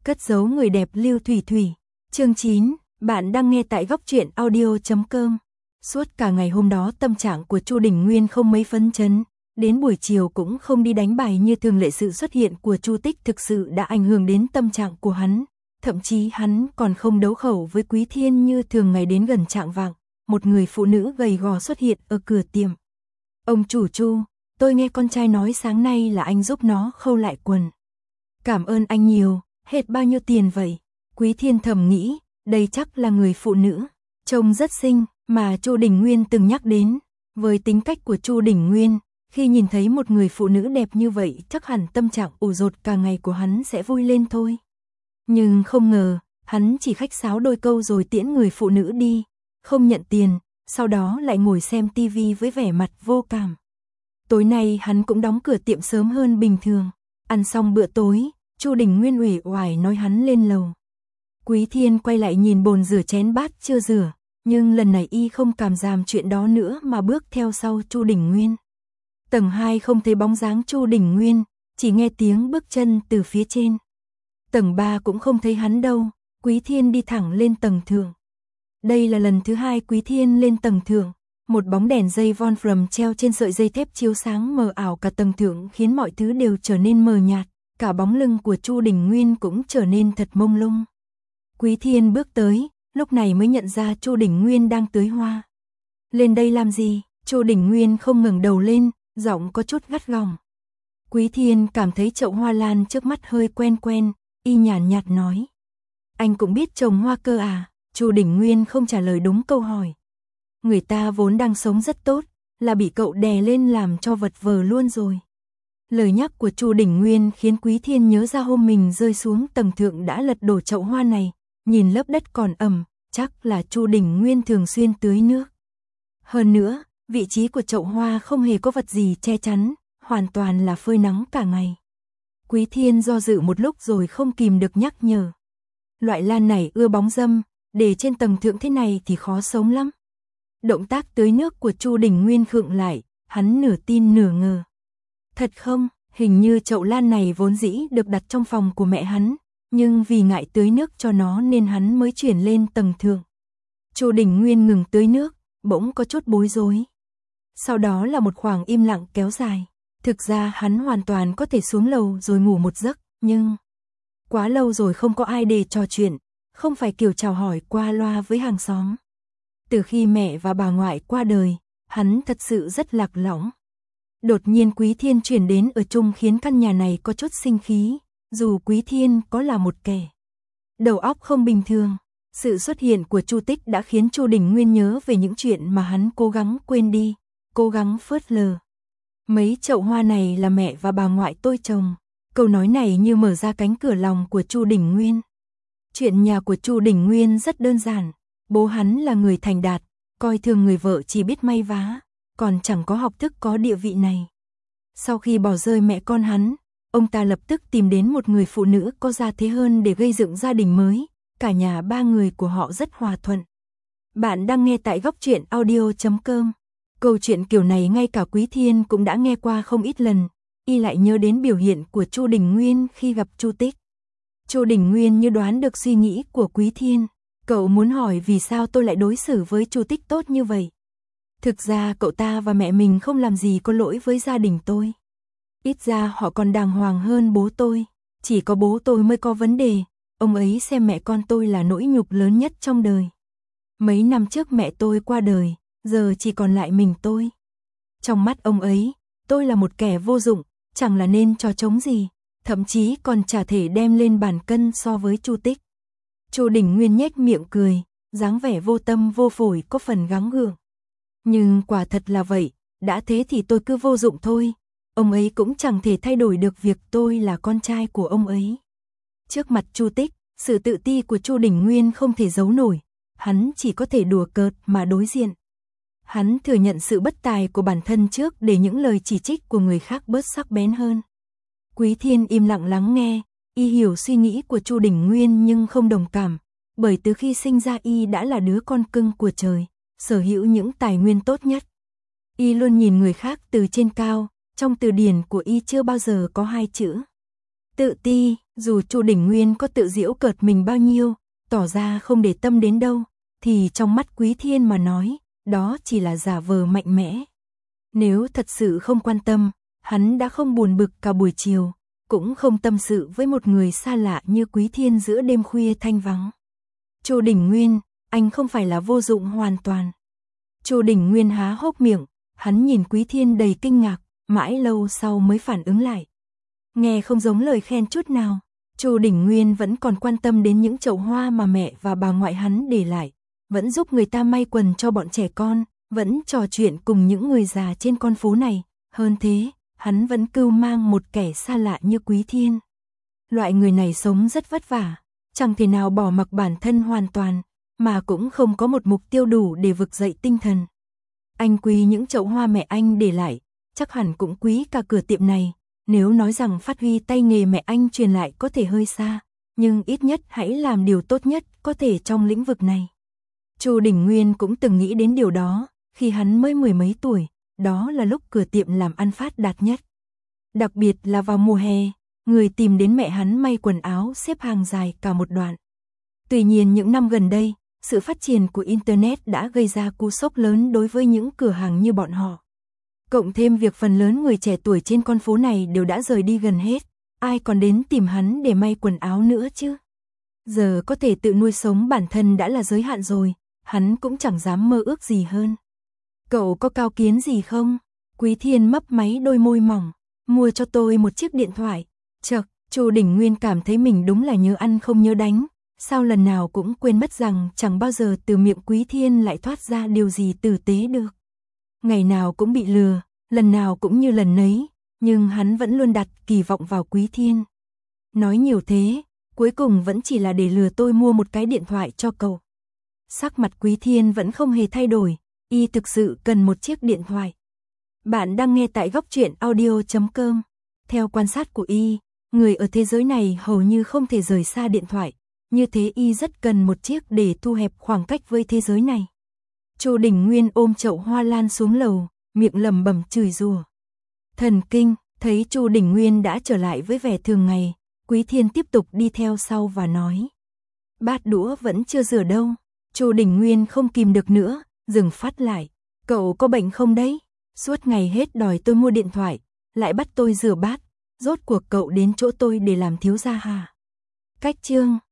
Cất giấu người đẹp Lưu Thủy Thủy. Chương 9, bạn đang nghe tại góc truyện audio.com. Suốt cả ngày hôm đó tâm trạng của Chu Đình Nguyên không mấy phấn chấn, đến buổi chiều cũng không đi đánh bài như thường lệ. Sự xuất hiện của Chu Tích thực sự đã ảnh hưởng đến tâm trạng của hắn, thậm chí hắn còn không đấu khẩu với Quý Thiên như thường ngày. Đến gần chạng vạng, một người phụ nữ gầy gò xuất hiện ở cửa tiệm. Ông chủ Chu, tôi nghe con trai nói sáng nay là anh giúp nó khâu lại quần. Cảm ơn anh nhiều, hết bao nhiêu tiền vậy? Quý Thiên thầm nghĩ, đây chắc là người phụ nữ, trông rất xinh, mà Chu Đình Nguyên từng nhắc đến. Với tính cách của Chu Đình Nguyên, khi nhìn thấy một người phụ nữ đẹp như vậy chắc hẳn tâm trạng ủ rột cả ngày của hắn sẽ vui lên thôi. Nhưng không ngờ, hắn chỉ khách sáo đôi câu rồi tiễn người phụ nữ đi, không nhận tiền, sau đó lại ngồi xem tivi với vẻ mặt vô cảm. Tối nay hắn cũng đóng cửa tiệm sớm hơn bình thường. Ăn xong bữa tối, Chu Đình Nguyên uể oải nói hắn lên lầu. Quý Thiên quay lại nhìn bồn rửa chén bát chưa rửa, nhưng lần này y không cảm giảm chuyện đó nữa mà bước theo sau Chu Đình Nguyên. Tầng 2 không thấy bóng dáng Chu Đình Nguyên, chỉ nghe tiếng bước chân từ phía trên. Tầng 3 cũng không thấy hắn đâu, Quý Thiên đi thẳng lên tầng thượng. Đây là lần thứ 2 Quý Thiên lên tầng thượng, một bóng đèn dây von Fram treo trên sợi dây thép chiếu sáng mờ ảo cả tầng thượng khiến mọi thứ đều trở nên mờ nhạt, cả bóng lưng của Chu Đình Nguyên cũng trở nên thật mông lung. Quý Thiên bước tới, lúc này mới nhận ra Chu Đình Nguyên đang tưới hoa. Lên đây làm gì? Chu Đình Nguyên không ngẩng đầu lên, giọng có chút gắt gỏng. Quý Thiên cảm thấy chậu hoa lan trước mắt hơi quen quen, y nhàn nhạt nói. Anh cũng biết trồng hoa cơ à? Chu Đình Nguyên không trả lời đúng câu hỏi. Người ta vốn đang sống rất tốt, là bị cậu đè lên làm cho vật vờ luôn rồi. Lời nhắc của Chu Đình Nguyên khiến Quý Thiên nhớ ra hôm mình rơi xuống tầng thượng đã lật đổ chậu hoa này, nhìn lớp đất còn ẩm, chắc là Chu Đình Nguyên thường xuyên tưới nước. Hơn nữa, vị trí của chậu hoa không hề có vật gì che chắn, hoàn toàn là phơi nắng cả ngày. Quý Thiên do dự một lúc rồi không kìm được nhắc nhở. Loại lan này ưa bóng râm, để trên tầng thượng thế này thì khó sống lắm. Động tác tưới nước của Chu Đình Nguyên khựng lại, hắn nửa tin nửa ngờ. Thật không, hình như chậu lan này vốn dĩ được đặt trong phòng của mẹ hắn, nhưng vì ngại tưới nước cho nó nên hắn mới chuyển lên tầng thượng. Chu Đình Nguyên ngừng tưới nước, bỗng có chút bối rối. Sau đó là một khoảng im lặng kéo dài. Thực ra hắn hoàn toàn có thể xuống lầu rồi ngủ một giấc, nhưng quá lâu rồi không có ai để trò chuyện, không phải kiểu chào hỏi qua loa với hàng xóm. Từ khi mẹ và bà ngoại qua đời, hắn thật sự rất lạc lõng. Đột nhiên Quý Thiên chuyển đến ở chung khiến căn nhà này có chút sinh khí, dù Quý Thiên có là một kẻ đầu óc không bình thường. Sự xuất hiện của Chu Tích đã khiến Chu Đình Nguyên nhớ về những chuyện mà hắn cố gắng quên đi, cố gắng phớt lờ. Mấy chậu hoa này là mẹ và bà ngoại tôi trồng. Câu nói này như mở ra cánh cửa lòng của Chu Đình Nguyên. Chuyện nhà của Chu Đình Nguyên rất đơn giản. Bố hắn là người thành đạt, coi thường người vợ chỉ biết may vá, còn chẳng có học thức có địa vị này. Sau khi bỏ rơi mẹ con hắn, ông ta lập tức tìm đến một người phụ nữ có gia thế hơn để gây dựng gia đình mới. Cả nhà ba người của họ rất hòa thuận. Bạn đang nghe tại góc truyện audio.com. Câu chuyện kiểu này ngay cả Quý Thiên cũng đã nghe qua không ít lần. Y lại nhớ đến biểu hiện của Chu Đình Nguyên khi gặp Chu Tích. Chu Đình Nguyên như đoán được suy nghĩ của Quý Thiên. Cậu muốn hỏi vì sao tôi lại đối xử với Chu Tích tốt như vậy. Thực ra cậu ta và mẹ mình không làm gì có lỗi với gia đình tôi. Ít ra họ còn đàng hoàng hơn bố tôi. Chỉ có bố tôi mới có vấn đề. Ông ấy xem mẹ con tôi là nỗi nhục lớn nhất trong đời. Mấy năm trước mẹ tôi qua đời, giờ chỉ còn lại mình tôi. Trong mắt ông ấy, tôi là một kẻ vô dụng, chẳng là nên trò trống gì, thậm chí còn chả thể đem lên bàn cân so với Chu Tích. Chu Đình Nguyên nhếch miệng cười, dáng vẻ vô tâm vô phổi có phần gắng gượng. Nhưng quả thật là vậy, đã thế thì tôi cứ vô dụng thôi. Ông ấy cũng chẳng thể thay đổi được việc tôi là con trai của ông ấy. Trước mặt Chu Tích, sự tự ti của Chu Đình Nguyên không thể giấu nổi, hắn chỉ có thể đùa cợt mà đối diện. Hắn thừa nhận sự bất tài của bản thân trước để những lời chỉ trích của người khác bớt sắc bén hơn. Quý Thiên im lặng lắng nghe, y hiểu suy nghĩ của Chu Đình Nguyên nhưng không đồng cảm, bởi từ khi sinh ra y đã là đứa con cưng của trời, sở hữu những tài nguyên tốt nhất. Y luôn nhìn người khác từ trên cao, trong từ điển của y chưa bao giờ có hai chữ tự ti. Dù Chu Đình Nguyên có tự giễu cợt mình bao nhiêu, tỏ ra không để tâm đến đâu, thì trong mắt Quý Thiên mà nói, đó chỉ là giả vờ mạnh mẽ. Nếu thật sự không quan tâm, hắn đã không buồn bực cả buổi chiều, cũng không tâm sự với một người xa lạ như Quý Thiên giữa đêm khuya thanh vắng. Chu Đình Nguyên, anh không phải là vô dụng hoàn toàn. Chu Đình Nguyên há hốc miệng, hắn nhìn Quý Thiên đầy kinh ngạc, mãi lâu sau mới phản ứng lại. Nghe không giống lời khen chút nào, Chu Đình Nguyên vẫn còn quan tâm đến những chậu hoa mà mẹ và bà ngoại hắn để lại, vẫn giúp người ta may quần cho bọn trẻ con, vẫn trò chuyện cùng những người già trên con phố này, hơn thế, hắn vẫn cưu mang một kẻ xa lạ như Quý Thiên. Loại người này sống rất vất vả, chẳng thể nào bỏ mặc bản thân hoàn toàn, mà cũng không có một mục tiêu đủ để vực dậy tinh thần. Anh quý những chậu hoa mẹ anh để lại, chắc hẳn cũng quý cả cửa tiệm này, nếu nói rằng phát huy tay nghề mẹ anh truyền lại có thể hơi xa, nhưng ít nhất hãy làm điều tốt nhất có thể trong lĩnh vực này. Chu Đình Nguyên cũng từng nghĩ đến điều đó, khi hắn mới 10 mấy tuổi, đó là lúc cửa tiệm làm ăn phát đạt nhất. Đặc biệt là vào mùa hè, người tìm đến mẹ hắn may quần áo xếp hàng dài cả một đoạn. Tuy nhiên những năm gần đây, sự phát triển của Internet đã gây ra cú sốc lớn đối với những cửa hàng như bọn họ. Cộng thêm việc phần lớn người trẻ tuổi trên con phố này đều đã rời đi gần hết, ai còn đến tìm hắn để may quần áo nữa chứ. Giờ có thể tự nuôi sống bản thân đã là giới hạn rồi, hắn cũng chẳng dám mơ ước gì hơn. Cậu có cao kiến gì không? Quý Thiên mấp máy đôi môi mỏng, mua cho tôi một chiếc điện thoại. Chậc, Chu Đình Nguyên cảm thấy mình đúng là nhớ ăn không nhớ đánh, sao lần nào cũng quên mất rằng chẳng bao giờ từ miệng Quý Thiên lại thoát ra điều gì tử tế được. Ngày nào cũng bị lừa, lần nào cũng như lần nấy, nhưng hắn vẫn luôn đặt kỳ vọng vào Quý Thiên. Nói nhiều thế, cuối cùng vẫn chỉ là để lừa tôi mua một cái điện thoại cho cậu. Sắc mặt Quý Thiên vẫn không hề thay đổi, y thực sự cần một chiếc điện thoại. Bạn đang nghe tại góc truyện audio.com. Theo quan sát của y, người ở thế giới này hầu như không thể rời xa điện thoại, như thế y rất cần một chiếc để thu hẹp khoảng cách với thế giới này. Chu Đình Nguyên ôm chậu hoa lan xuống lầu, miệng lẩm bẩm chửi rủa. Thần kinh, thấy Chu Đình Nguyên đã trở lại với vẻ thường ngày, Quý Thiên tiếp tục đi theo sau và nói: "Bát đũa vẫn chưa rửa đâu." Chu Đình Nguyên không kìm được nữa, dừng phát lại. "Cậu có bệnh không đấy? Suốt ngày hết đòi tôi mua điện thoại, lại bắt tôi rửa bát, rốt cuộc cậu đến chỗ tôi để làm thiếu gia hả?" Cách chương